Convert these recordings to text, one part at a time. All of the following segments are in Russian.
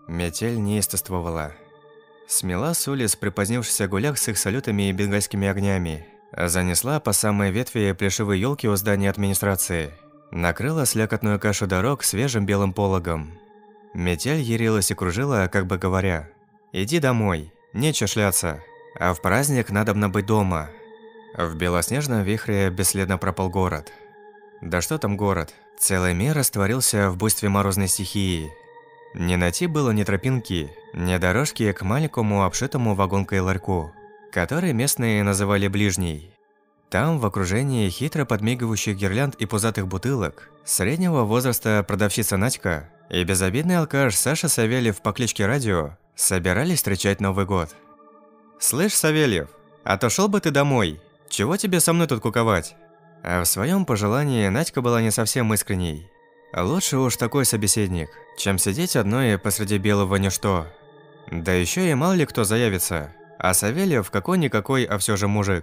Метель неистовствовала. Смела с улиц припозднившийся гуляк с их салютами и бенгальскими огнями. Занесла по самые ветви плешивые елки у здания администрации. Накрыла слякотную кашу дорог свежим белым пологом. Метель ярилась и кружила, как бы говоря: «Иди домой, нечего шляться, а в праздник надобно быть дома». В белоснежном вихре бесследно пропал город. Да что там город? Целый мир растворился в буйстве морозной стихии. Не найти было ни тропинки, ни дорожки к маленькому обшитому вагонкой ларьку, который местные называли ближней. Там, в окружении хитро подмигивающих гирлянд и пузатых бутылок, среднего возраста продавщица Надька и безобидный алкаш Саша Савельев по кличке Радио собирались встречать Новый год. «Слышь, Савельев, отошел бы ты домой? Чего тебе со мной тут куковать?» А в своем пожелании Надька была не совсем искренней. Лучше уж такой собеседник, чем сидеть одной посреди белого ничто. Да еще и мало ли кто заявится, а Савельев какой-никакой, а все же мужик.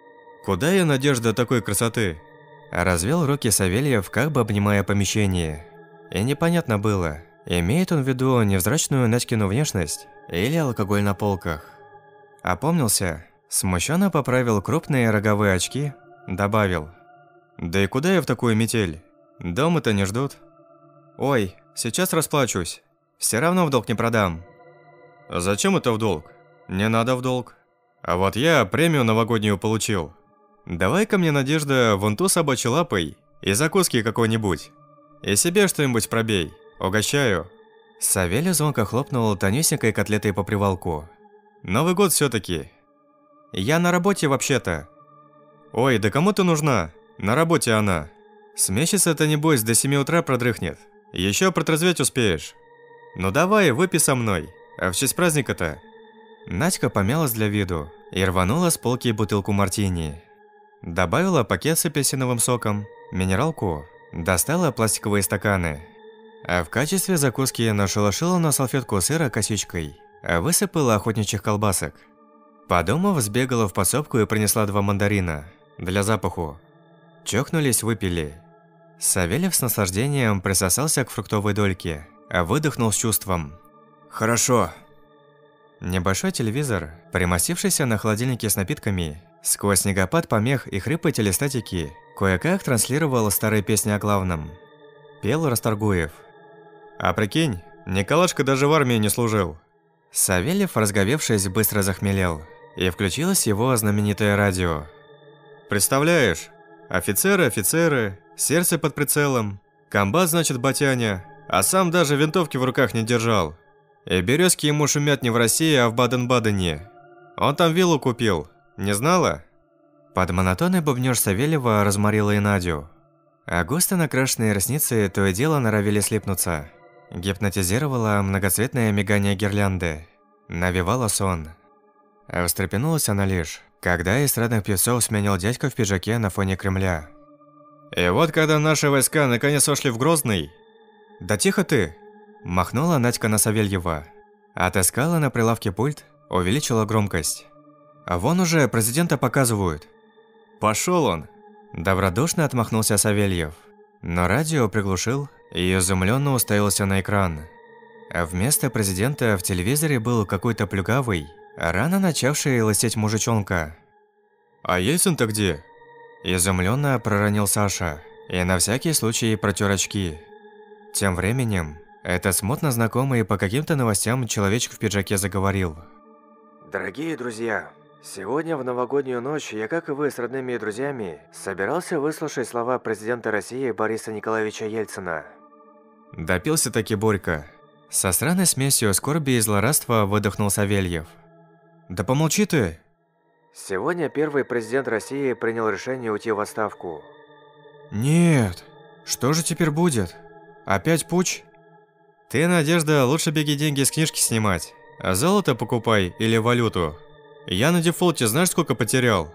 «Куда я, Надежда, такой красоты?» Развел руки Савельев, как бы обнимая помещение. И непонятно было, имеет он в виду невзрачную Надькину внешность или алкоголь на полках. Опомнился, смущенно поправил крупные роговые очки, добавил: «Да и куда я в такую метель? Дома-то не ждут». «Ой, сейчас расплачусь. Все равно в долг не продам». «Зачем это в долг? Не надо в долг. А вот я премию новогоднюю получил. Давай-ка мне, Надежда, вон ту собачью лапой и закуски какой-нибудь. И себе что-нибудь пробей. Угощаю». Савельев звонко хлопнул тонюсенькой котлетой по привалку. «Новый год все-таки». «Я на работе вообще-то». «Ой, да кому ты нужна? На работе она. Смещется-то, небось, до 7 утра продрыхнет. Еще протрезветь успеешь. Ну давай, выпей со мной. А в честь праздника-то». Надька помялась для виду и рванула с полки бутылку мартини. Добавила пакет с апельсиновым соком, минералку, достала пластиковые стаканы. А в качестве закуски нашелушила на салфетку сыра косичкой, высыпала охотничьих колбасок. Подумав, сбегала в подсобку и принесла 2 мандарина для запаху. Чокнулись, выпили. Савельев с наслаждением присосался к фруктовой дольке, а выдохнул с чувством: «Хорошо». Небольшой телевизор, примостившийся на холодильнике с напитками, сквозь снегопад помех и хрипы телестатики, кое-как транслировал старые песни о главном. Пел Расторгуев. «А прикинь, Николашка даже в армии не служил». Савельев, разговевшись, быстро захмелел, и включилось его знаменитое радио. «Представляешь, офицеры, сердце под прицелом, комбат, значит, батяня, а сам даже винтовки в руках не держал. И березки ему шумят не в России, а в Баден-Бадене. Он там виллу купил, не знала?» Под монотонный бубнёж Савельева разморила и Надю. А густо накрашенные ресницы то и дело норовили слипнуться. Гипнотизировало многоцветное мигание гирлянды. Навевало сон. А встрепенулась она лишь, когда эстрадных певцов сменил дядька в пиджаке на фоне Кремля. «И вот когда наши войска наконец вошли в Грозный...» «Да тихо ты!» Махнула Надька на Савельева. Отыскала на прилавке пульт, увеличила громкость. «А вон уже президента показывают». «Пошел он!» Добродушно отмахнулся Савельев. Но радио приглушил и изумленно уставился на экран. А вместо президента в телевизоре был какой-то плюгавый, рано начавший лысеть мужичонка. «А Ельцин-то где?» Изумленно проронил Саша и на всякий случай протер очки. Тем временем, этот смутно знакомый по каким-то новостям человечек в пиджаке заговорил. Дорогие друзья, сегодня в новогоднюю ночь я, как и вы с родными и друзьями, собирался выслушать слова президента России Бориса Николаевича Ельцина. Допился-таки Борька. Со странной смесью скорби и злорадства выдохнул Савельев. «Да помолчи ты!» Сегодня первый президент России принял решение уйти в отставку. «Нет, что же теперь будет? Опять путч?» «Ты, Надежда, лучше беги деньги с книжки снимать, а золото покупай или валюту. Я на дефолте знаешь сколько потерял?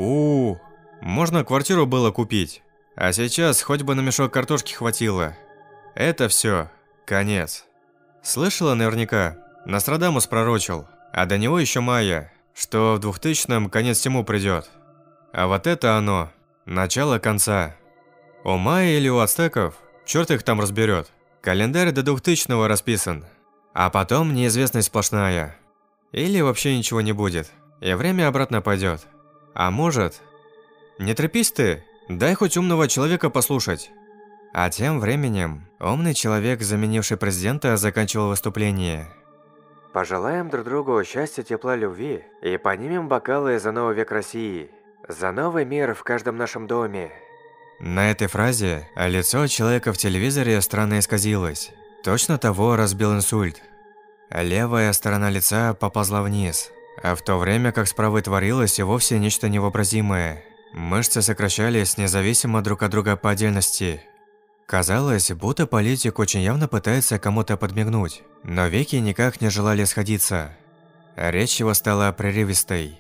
Можно квартиру было купить, а сейчас хоть бы на мешок картошки хватило. Это все, конец». Слышала наверняка, Нострадамус пророчил, а до него еще Майя, что в 2000-м конец всему придет. А вот это оно, начало конца. У майя или у ацтеков, черт их там разберет, календарь до 2000-го расписан. А потом неизвестность сплошная. Или вообще ничего не будет, и время обратно пойдет. А может... Не трепись ты, дай хоть умного человека послушать. А тем временем, умный человек, заменивший президента, заканчивал выступление. Пожелаем друг другу счастья, тепла, любви и поднимем бокалы за новый век России. За новый мир в каждом нашем доме. На этой фразе лицо человека в телевизоре странно исказилось. Точно того разбил инсульт. Левая сторона лица поползла вниз, а в то время как с правой творилось и вовсе нечто невообразимое. Мышцы сокращались независимо друг от друга по отдельности. Казалось, будто политик очень явно пытается кому-то подмигнуть, но веки никак не желали сходиться. Речь его стала прерывистой.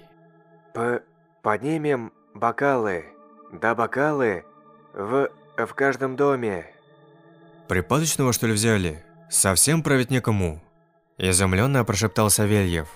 Поднимем бокалы. Да бокалы в каждом доме. Припадочного, что ли, взяли? Совсем править некому. Изумленно прошептал Савельев.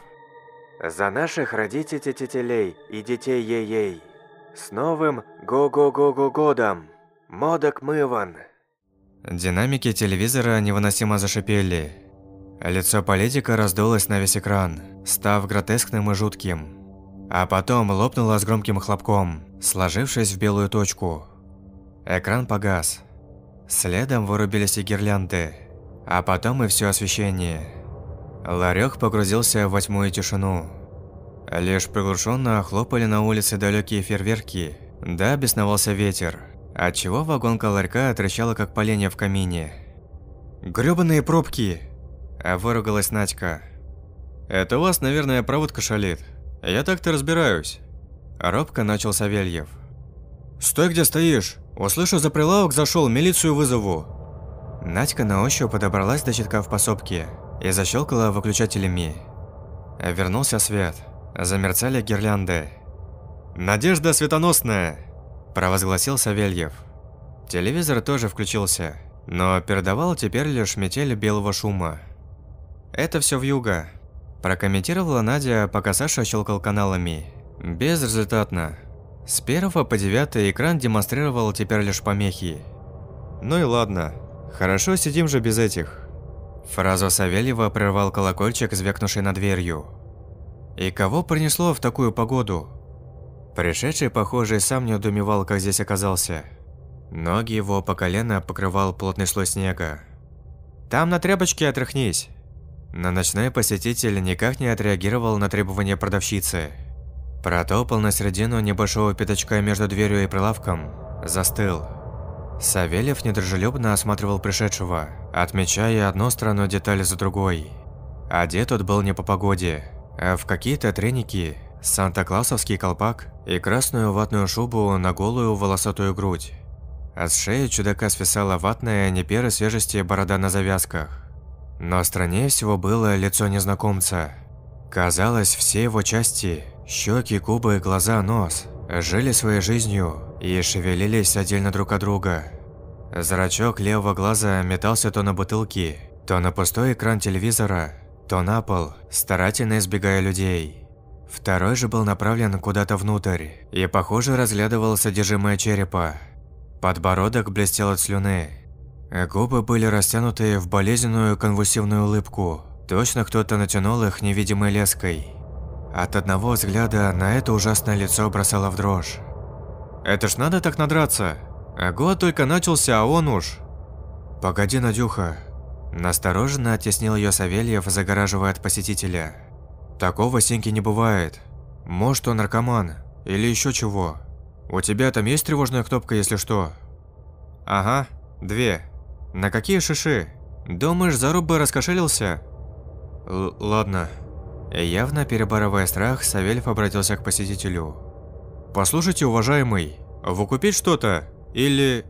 За наших родителей и детей ей-ей. С новым го-го-го-го годом. Модок Мыван. Динамики телевизора невыносимо зашипели. Лицо политика раздулось на весь экран, став гротескным и жутким. А потом лопнуло с громким хлопком, сложившись в белую точку. Экран погас. Следом вырубились и гирлянды, а потом и все освещение. Ларек погрузился во тьму и тишину. Лишь приглушенно хлопали на улице далекие фейерверки, да бесновался ветер, отчего вагонка ларька трещала как поленья в камине. «Грёбаные пробки!» – выругалась Надька. «Это у вас, наверное, проводка шалит. Я так-то разбираюсь». Робко начал Савельев. «Стой, где стоишь! Услышу за прилавок зашел, милицию вызову!» Надька на ощупь подобралась до щитка в подсобке и защелкала выключателями. Вернулся свет. Замерцали гирлянды. «Надежда светоносная!» – провозгласил Савельев. Телевизор тоже включился, но передавал теперь лишь метель белого шума. «Это все вьюга», – прокомментировала Надя, пока Саша щелкал каналами. Безрезультатно. С 1 по 9 экран демонстрировал теперь лишь помехи. «Ну и ладно. Хорошо, сидим же без этих». Фразу Савельева прервал колокольчик, звякнувший над дверью. И кого принесло в такую погоду? Пришедший, похоже, сам не удумевал, как здесь оказался. Ноги его по колено покрывал плотный слой снега. «Там на тряпочке отряхнись!» Но ночной посетитель никак не отреагировал на требования продавщицы. Протопал на середину небольшого пятачка между дверью и прилавком. Застыл. Савельев недружелюбно осматривал пришедшего, отмечая одну странную деталь за другой. Одет тот был не по погоде, а в какие-то треники, санта-клаусовский колпак и красную ватную шубу на голую волосатую грудь. От шеи чудака свисала ватная, не первой свежести борода на завязках. Но страннее всего было лицо незнакомца. Казалось, все его части – щеки, губы, глаза, нос – жили своей жизнью и шевелились отдельно друг от друга. Зрачок левого глаза метался то на бутылки, то на пустой экран телевизора, то на пол, старательно избегая людей. Второй же был направлен куда-то внутрь и, похоже, разглядывал содержимое черепа. Подбородок блестел от слюны. Губы были растянуты в болезненную конвульсивную улыбку. Точно кто-то натянул их невидимой леской. От одного взгляда на это ужасное лицо бросало в дрожь. «Это ж надо так надраться! Год только начался, а он уж...» «Погоди, Надюха!» Настороженно оттеснил ее Савельев, загораживая от посетителя. «Такого Сеньки не бывает. Может, он наркоман, или еще чего. У тебя там есть тревожная кнопка, если что?» «Ага, 2. На какие шиши? Думаешь, заруб бы раскошелился?» «Ладно». Явно перебарывая страх, Савельев обратился к посетителю. «Послушайте, уважаемый, вы купить что-то? Или...»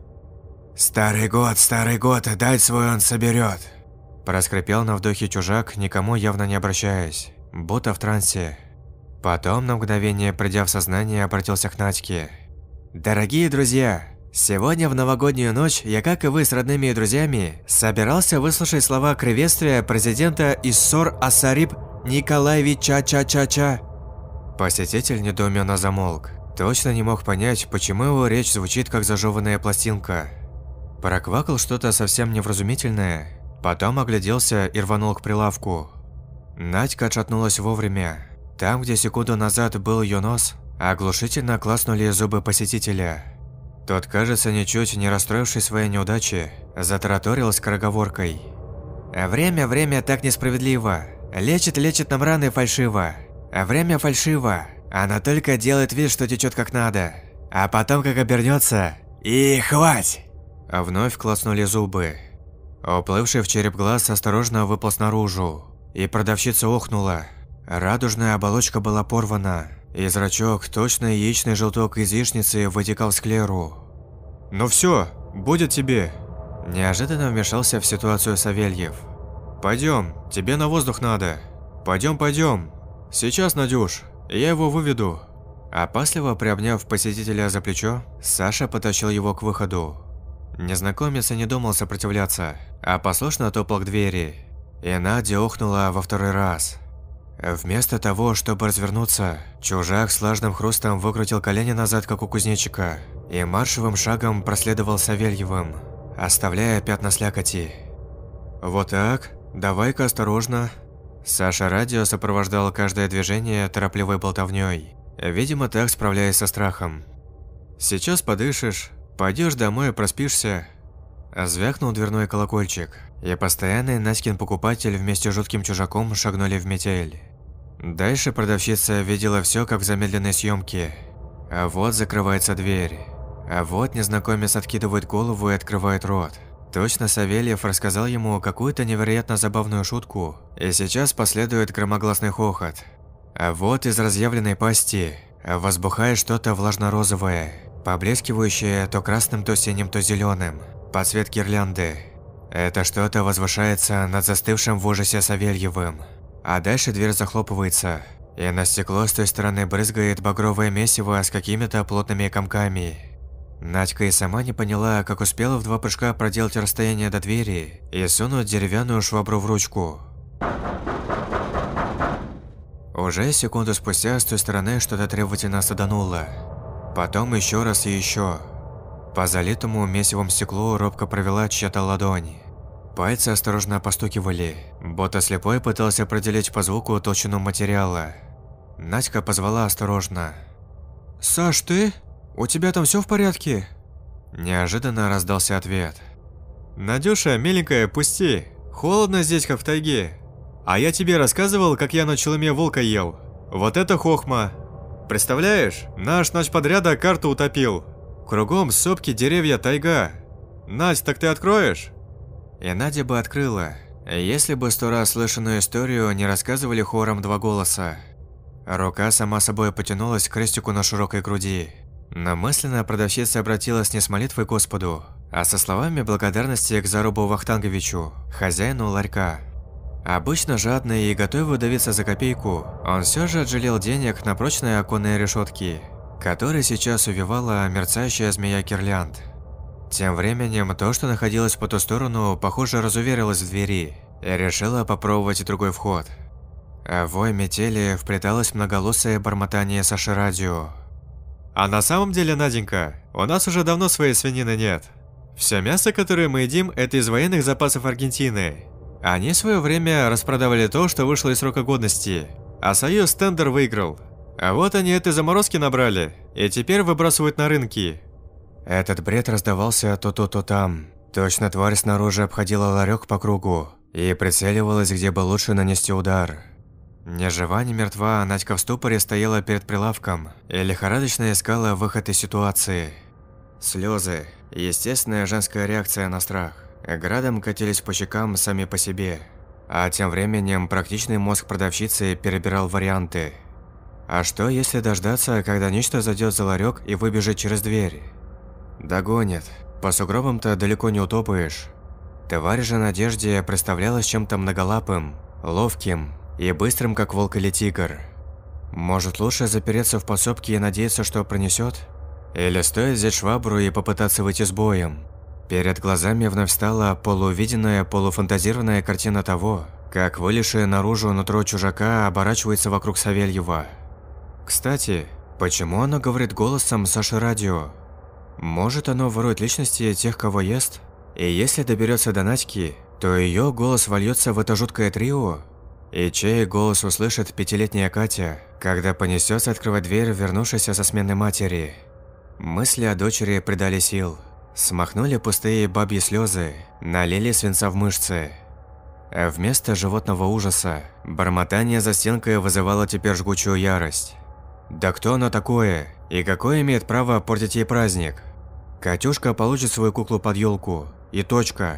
старый год, дать свой он соберет!» Проскрипел на вдохе чужак, никому явно не обращаясь, будто в трансе. Потом, на мгновение придя в сознание, обратился к Надьке. «Дорогие друзья, сегодня в новогоднюю ночь я, как и вы с родными и друзьями, собирался выслушать слова приветствия президента Иссор Асарип Николаевича Ча-Ча-Ча». Посетитель недоуменно замолк. Точно не мог понять, почему его речь звучит как зажеванная пластинка. Проквакал что-то совсем невразумительное, Потом огляделся и рванул к прилавку. Надька отшатнулась вовремя. Там, где секунду назад был ее нос, оглушительно клацнули зубы посетителя. Тот, кажется, ничуть не расстроившись своей неудачи, затараторил скороговоркой. «Время так несправедливо. Лечит нам раны фальшиво. Время фальшиво. Она только делает вид, что течет как надо. А потом, как обернется, и хвать!» А вновь клацнули зубы. Уплывший в череп глаз осторожно выполз наружу. И продавщица охнула. Радужная оболочка была порвана. И зрачок, точно яичный желток из яичницы, вытекал в склеру. «Ну все, будет тебе!» Неожиданно вмешался в ситуацию Савельев. «Пойдем, тебе на воздух надо. Пойдем. Сейчас, Надюш, я его выведу». Опасливо приобняв посетителя за плечо, Саша потащил его к выходу. Незнакомец и не думал сопротивляться, а послушно топал к двери. И Надя охнула во второй раз. Вместо того, чтобы развернуться, чужак с влажным хрустом выкрутил колени назад, как у кузнечика, и маршевым шагом проследовал Савельевым, оставляя пятна слякоти. «Вот так, давай-ка осторожно». Саша радио сопровождал каждое движение торопливой болтовней, видимо, так справляясь со страхом. «Сейчас подышишь, пойдешь домой и проспишься». Звякнул дверной колокольчик, и постоянный Надькин покупатель вместе с жутким чужаком шагнули в метель. Дальше продавщица видела все, как в замедленной съемке. А вот закрывается дверь. А вот незнакомец откидывает голову и открывает рот. Точно Савельев рассказал ему какую-то невероятно забавную шутку, и сейчас последует громогласный хохот. А вот из разъявленной пасти возбухает что-то влажно-розовое, поблескивающее то красным, то синим, то зеленым, под цвет гирлянды. Это что-то возвышается над застывшим в ужасе Савельевым. А дальше дверь захлопывается, и на стекло с той стороны брызгает багровое месиво с какими-то плотными комками. Надька и сама не поняла, как успела в 2 прыжка проделать расстояние до двери и сунуть деревянную швабру в ручку. Уже секунду спустя с той стороны что-то требовательно садануло. Потом еще раз и еще. По залитому месивом стеклу робко провела чья-то ладонь. Пальцы осторожно постукивали, будто слепой пытался определить по звуку толщину материала. Надька позвала осторожно. «Саш, ты? У тебя там все в порядке?» Неожиданно раздался ответ. «Надюша, миленькая, пусти. Холодно здесь, как в тайге. А я тебе рассказывал, как я на челыме волка ел. Вот это хохма. Представляешь, наш ночподряда карту утопил. Кругом сопки, деревья, тайга. Надь, так ты откроешь?» И Надя бы открыла, если бы 100 раз слышанную историю не рассказывали хором 2 голоса. Рука сама собой потянулась к крестику на широкой груди. Но мысленно продавщица обратилась не с молитвой к Господу, а со словами благодарности к Зарубу Вахтанговичу, хозяину ларька. Обычно жадный и готовый удавиться за копейку, он все же отжалел денег на прочные оконные решетки, которые сейчас увивала мерцающая змея гирлянд. Тем временем, то, что находилось по ту сторону, похоже, разуверилось в двери и решила попробовать другой вход. А в вой метели вплеталось многоголосое бормотание Саши радио. «А на самом деле, Наденька, у нас уже давно своей свинины нет. Все мясо, которое мы едим, это из военных запасов Аргентины. Они в свое время распродавали то, что вышло из срока годности, а Союз тендер выиграл. А вот они этой заморозки набрали и теперь выбрасывают на рынки». Этот бред раздавался то тут, то там. Точно тварь снаружи обходила ларек по кругу и прицеливалась, где бы лучше нанести удар. Ни жива, ни мертва, Надька в ступоре стояла перед прилавком и лихорадочно искала выход из ситуации. Слезы, естественная женская реакция на страх, градом катились по щекам сами по себе. А тем временем практичный мозг продавщицы перебирал варианты. А что, если дождаться, когда нечто зайдет за ларек и выбежит через дверь? Догонит. По сугробам-то далеко не утопаешь. Тварь же Надежде представлялась чем-то многолапым, ловким и быстрым, как волк или тигр. Может, лучше запереться в подсобке и надеяться, что пронесет? Или стоит взять швабру и попытаться выйти с боем? Перед глазами вновь встала полуувиденная, полуфантазированная картина того, как вылезшее наружу нутро чужака оборачивается вокруг Савельева. Кстати, почему оно говорит голосом Саши радио? Может, оно ворует личности тех, кого ест? И если доберется до Надьки, то ее голос вольется в это жуткое трио? И чей голос услышит пятилетняя Катя, когда понесется открывать дверь, вернувшейся со смены матери? Мысли о дочери придали сил. Смахнули пустые бабьи слезы, налили свинца в мышцы. А вместо животного ужаса, бормотание за стенкой вызывало теперь жгучую ярость. Да кто оно такое? И какое имеет право портить ей праздник? Катюшка получит свою куклу под елку. И точка.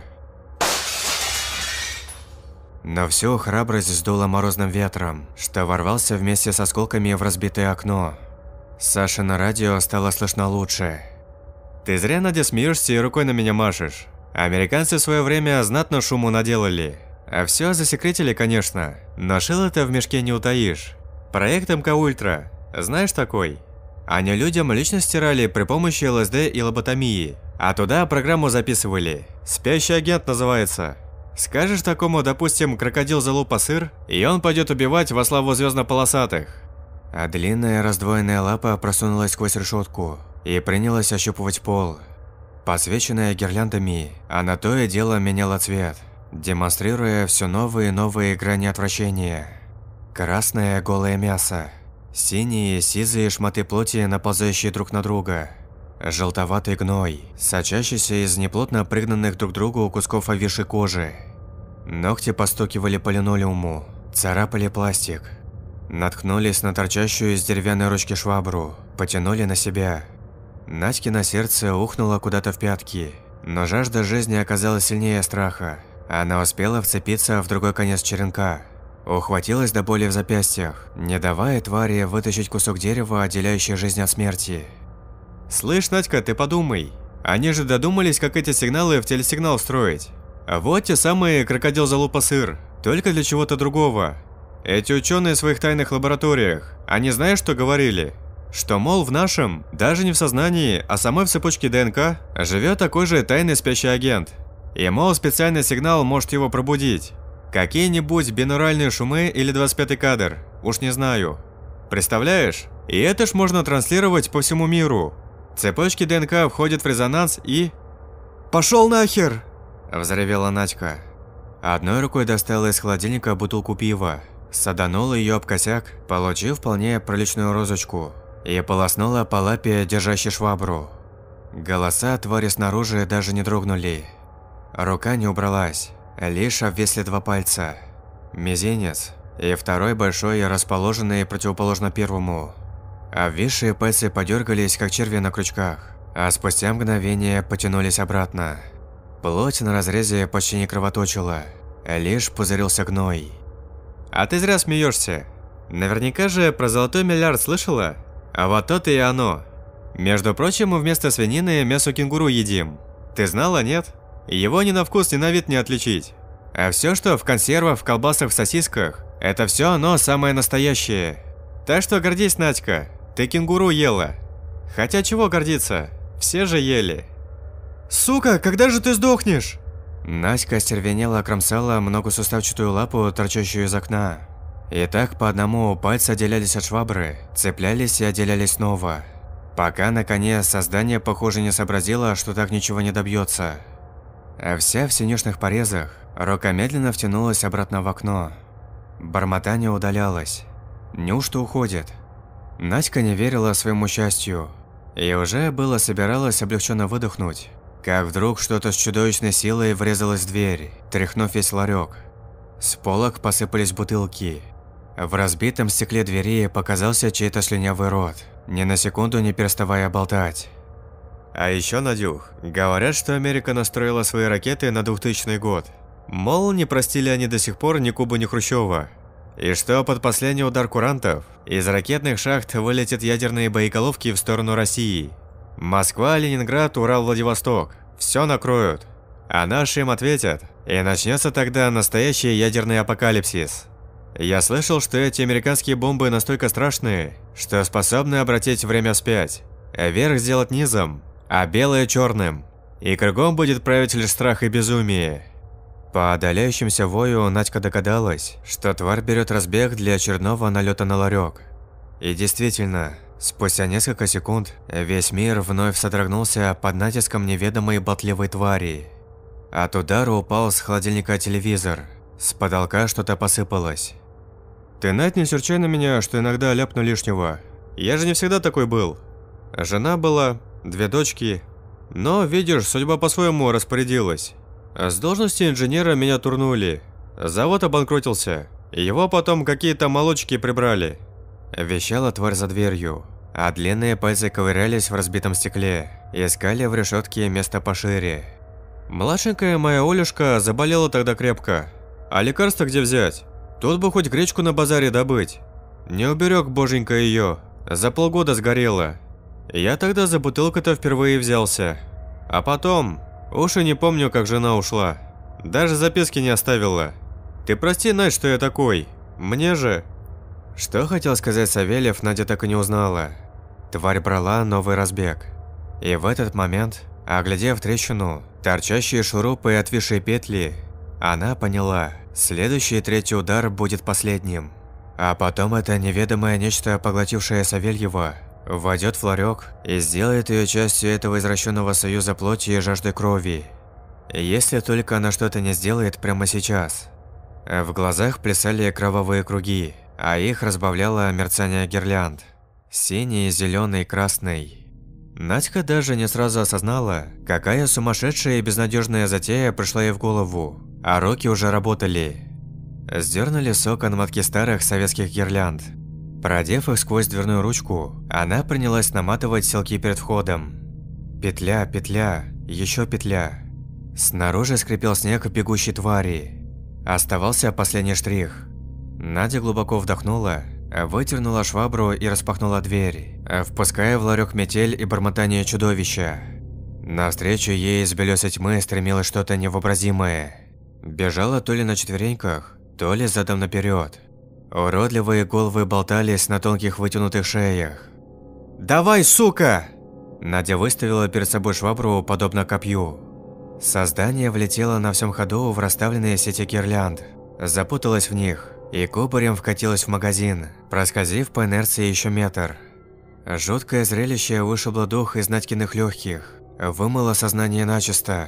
Но всю храбрость сдуло морозным ветром, что ворвался вместе с осколками в разбитое окно. Саше на радио стало слышно лучше. «Ты зря, Надя, смеешься и рукой на меня машешь. Американцы в свое время знатно шуму наделали. А все засекретили, конечно, но шило-то в мешке не утаишь. Проект МК Ультра. Знаешь такой? Они людям личность стирали при помощи ЛСД и лоботомии, а туда программу записывали. «Спящий агент» называется. Скажешь такому, допустим, крокодил залупа сыр, и он пойдет убивать во славу звездно-полосатых. А длинная раздвоенная лапа просунулась сквозь решетку и принялась ощупывать пол. Посвеченная гирляндами, она то и дело меняла цвет, демонстрируя все новые и новые грани отвращения. Красное голое мясо, синие сизые шматы плоти, наползающие друг на друга, желтоватый гной, сочащийся из неплотно пригнанных друг к другу кусков овишей кожи. Ногти постукивали по линолеуму, царапали пластик. Наткнулись на торчащую из деревянной ручки швабру, потянули на себя. Надькино сердце ухнуло куда-то в пятки, но жажда жизни оказалась сильнее страха. Она успела вцепиться в другой конец черенка. Ухватилась до боли в запястьях, не давая твари вытащить кусок дерева, отделяющий жизнь от смерти. «Слышь, Надька, ты подумай. Они же додумались, как эти сигналы в телесигнал встроить. А вот те самые крокодил залупа сыр, только для чего-то другого. Эти ученые в своих тайных лабораториях, они знаешь, что говорили? Что, мол, в нашем, даже не в сознании, а самой в цепочке ДНК, живет такой же тайный спящий агент. И, мол, специальный сигнал может его пробудить. Какие-нибудь бинуральные шумы или 25-й кадр, уж не знаю. Представляешь? И это ж можно транслировать по всему миру. Цепочки ДНК входят в резонанс и... «Пошел нахер!» – взревела Надька. Одной рукой достала из холодильника бутылку пива, саданула ее об косяк, получив вполне приличную розочку, и полоснула по лапе, держащей швабру. Голоса твари снаружи даже не дрогнули. Рука не убралась, лишь обвисли два пальца. Мизинец и второй большой, расположенный противоположно первому. Обвисшие пальцы подергались, как черви на крючках, а спустя мгновение потянулись обратно. Плоть на разрезе почти не кровоточила, лишь пузырился гной. «А ты зря смеешься. Наверняка же про золотой миллиард слышала? А вот то-то и оно. Между прочим, мы вместо свинины мясо кенгуру едим. Ты знала, нет? Его ни на вкус, ни на вид не отличить. А все, что в консервах, в колбасах, в сосисках, это все оно самое настоящее. Так что гордись, Надька, ты кенгуру ела. Хотя чего гордиться, все же ели». «Сука, когда же ты сдохнешь?» Надька остервенела кромсала многосуставчатую лапу, торчащую из окна. И так по одному пальцы отделялись от швабры, цеплялись и отделялись снова. Пока, наконец, создание, похоже, не сообразило, что так ничего не добьется. А вся в синюшных порезах, рука медленно втянулась обратно в окно. Бормотание удалялось. Неужто уходит? Надька не верила своему счастью. И уже было собиралась облегченно выдохнуть, как вдруг что-то с чудовищной силой врезалось в дверь, тряхнув весь ларек. С полок посыпались бутылки. В разбитом стекле двери показался чей-то слюнявый рот, ни на секунду не переставая болтать. А еще, Надюх, говорят, что Америка настроила свои ракеты на 2000 год. Мол, не простили они до сих пор ни Кубу, ни Хрущева. И что под последний удар курантов из ракетных шахт вылетят ядерные боеголовки в сторону России. Москва, Ленинград, Урал, Владивосток. Все накроют. А наши им ответят, и начнется тогда настоящий ядерный апокалипсис. Я слышал, что эти американские бомбы настолько страшные, что способны обратить время вспять. Вверх сделать низом, а белое черным. И кругом будет править лишь страх и безумие. По отдаляющимся вою Надька догадалась, что тварь берет разбег для очередного налета на ларек. И действительно, спустя несколько секунд весь мир вновь содрогнулся под натиском неведомой болтливой твари. От удара упал с холодильника телевизор. С потолка что-то посыпалось. «Ты, Надь, не серчай на меня, что иногда ляпну лишнего. Я же не всегда такой был. Жена была, 2 дочки. Но, видишь, судьба по-своему распорядилась. С должности инженера меня турнули. Завод обанкротился. Его потом какие-то молочки прибрали». Вещала тварь за дверью, а длинные пальцы ковырялись в разбитом стекле, искали в решетке место пошире. Младшенькая моя Олюшка заболела тогда крепко. А лекарства где взять? Тут бы хоть гречку на базаре добыть. Не уберег боженька ее, за полгода сгорела. Я тогда за бутылку-то впервые взялся. А потом, уж и не помню, как жена ушла. Даже записки не оставила. Ты прости, Надь, что я такой. Мне же... Что хотел сказать Савельев, Надя так и не узнала. Тварь брала новый разбег. И в этот момент, оглядев трещину, торчащие шурупы и отвисшие петли, она поняла, следующий 3-й удар будет последним. А потом это неведомое нечто, поглотившее Савельева, войдет в ларек и сделает ее частью этого извращенного союза плоти и жажды крови. Если только она что-то не сделает прямо сейчас. В глазах плясали кровавые круги, а их разбавляло мерцание гирлянд. Синий, зеленый, красный. Надька даже не сразу осознала, какая сумасшедшая и безнадежная затея пришла ей в голову, а руки уже работали. Сдернули с окон мотки старых советских гирлянд. Продев их сквозь дверную ручку, она принялась наматывать селки перед входом. Петля, петля, еще петля. Снаружи скрипел снег бегущей твари. Оставался последний штрих. Надя глубоко вдохнула, вытернула швабру и распахнула дверь, впуская в ларек метель и бормотание чудовища. Навстречу ей из белесой тьмы стремилось что-то невообразимое. Бежала то ли на четвереньках, то ли задом наперед. Уродливые головы болтались на тонких вытянутых шеях. «Давай, сука!» Надя выставила перед собой швабру, подобно копью. Создание влетело на всем ходу в расставленные сети гирлянд, запуталось в них и кубарем вкатилось в магазин, проскользив по инерции еще метр. Жуткое зрелище вышибло дух из Надькиных легких, вымыло сознание начисто.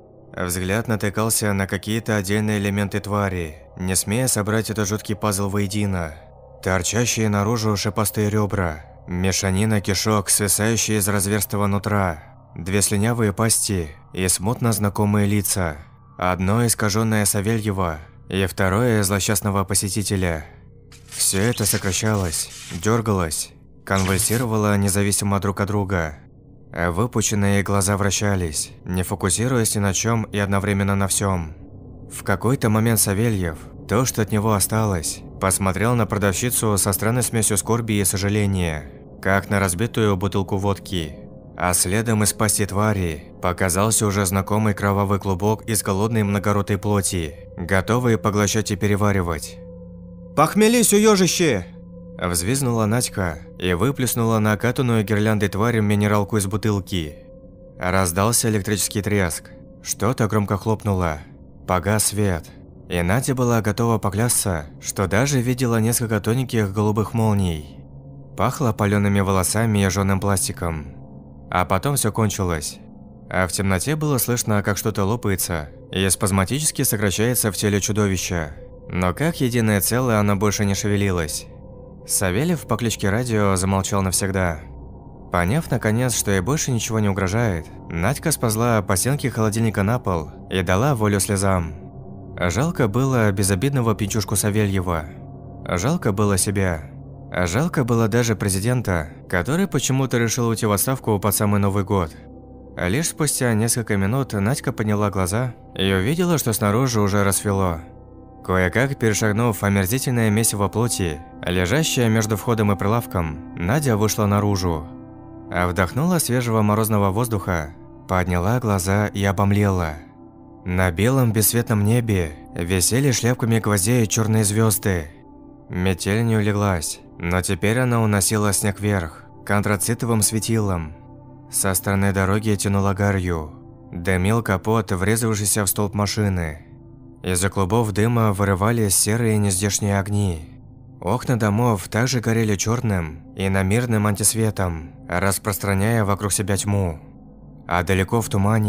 Взгляд натыкался на какие-то отдельные элементы твари, не смея собрать этот жуткий пазл воедино. Торчащие наружу шипастые ребра, мешанина кишок, свисающие из разверстого нутра, 2 слюнявые пасти и смутно знакомые лица. Одно искаженное Савельева и второе злосчастного посетителя. Все это сокращалось, дергалось, конвульсировало независимо друг от друга. Выпученные глаза вращались, не фокусируясь ни на чем и одновременно на всем. В какой-то момент Савельев, то, что от него осталось, посмотрел на продавщицу со странной смесью скорби и сожаления, как на разбитую бутылку водки. А следом из пасти твари показался уже знакомый кровавый клубок из голодной многоротой плоти, готовый поглощать и переваривать. «Похмелись, уёжище!» Взвизгнула Надька и выплеснула на окатанную гирляндой тварь минералку из бутылки. Раздался электрический треск. Что-то громко хлопнуло. Погас свет. И Надя была готова поклясться, что даже видела несколько тоненьких голубых молний. Пахло палёными волосами и жжёным пластиком. А потом все кончилось. А в темноте было слышно, как что-то лопается и спазматически сокращается в теле чудовища. Но как единое целое оно больше не шевелилось. Савельев по кличке Радио замолчал навсегда. Поняв наконец, что ей больше ничего не угрожает, Надька сползла по стенке холодильника на пол и дала волю слезам. Жалко было безобидного пьянчушку Савельева. Жалко было себя. Жалко было даже президента, который почему-то решил уйти в отставку под самый Новый год. Лишь спустя несколько минут Надька подняла глаза и увидела, что снаружи уже рассвело. Кое-как перешагнув омерзительное месиво плоти, лежащее между входом и прилавком, Надя вышла наружу. Вдохнула свежего морозного воздуха, подняла глаза и обомлела. На белом бесцветном небе висели шляпками гвоздей черные звезды. Метель не улеглась, но теперь она уносила снег вверх, к антрацитовым светилам. Со стороны дороги тянуло гарью. Дымил капот, врезавшийся в столб машины. Из-за клубов дыма вырывались серые нездешние огни. Окна домов также горели черным и иномирным антисветом, распространяя вокруг себя тьму. А далеко в тумане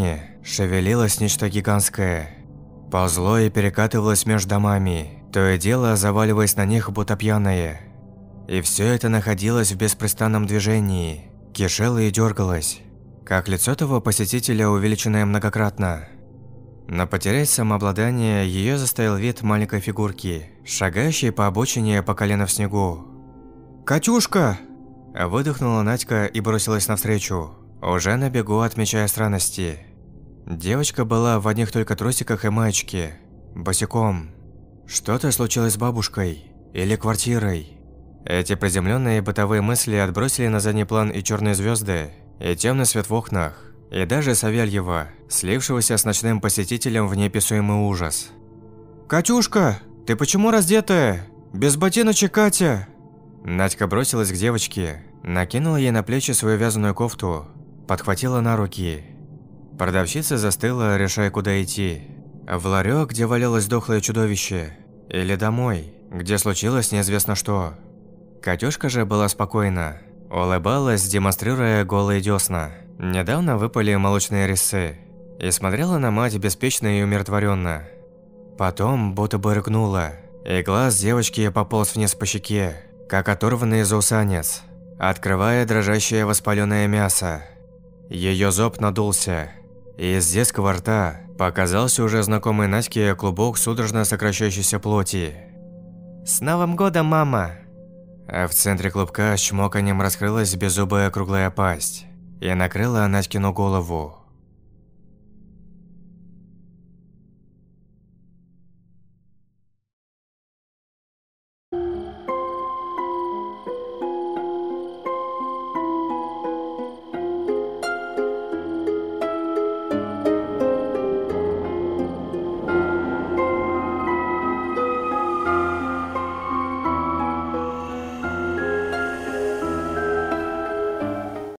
шевелилось нечто гигантское. Ползло и перекатывалось между домами, то и дело заваливаясь на них, будто пьяное. И все это находилось в беспрестанном движении, кишело и дергалось, как лицо того посетителя, увеличенное многократно. Но потерять самообладание ее заставил вид маленькой фигурки, шагающей по обочине по колено в снегу. «Катюшка!» – выдохнула Надька и бросилась навстречу, уже на бегу отмечая странности. Девочка была в одних только трусиках и маечке, босиком. Что-то случилось с бабушкой или квартирой. Эти приземленные бытовые мысли отбросили на задний план и черные звезды, и темный свет в окнах, и даже Савельева, слившегося с ночным посетителем в неописуемый ужас. «Катюшка, ты почему раздетая? Без ботиночек, Катя!» Надька бросилась к девочке, накинула ей на плечи свою вязаную кофту, подхватила на руки. Продавщица застыла, решая, куда идти. В ларек, где валялось дохлое чудовище, или домой, где случилось неизвестно что. Катюшка же была спокойна, улыбалась, демонстрируя голые десна. Недавно выпали молочные резцы, и смотрела на мать беспечно и умиротворенно. Потом будто бы рыгнула, и глаз девочки пополз вниз по щеке, как оторванный заусанец, открывая дрожащее воспаленное мясо. Ее зоб надулся, и из детского рта показался уже знакомый Надьке клубок судорожно сокращающейся плоти. «С Новым годом, мама!» А в центре клубка с чмоканьем раскрылась беззубая круглая пасть и накрыла Надькину голову.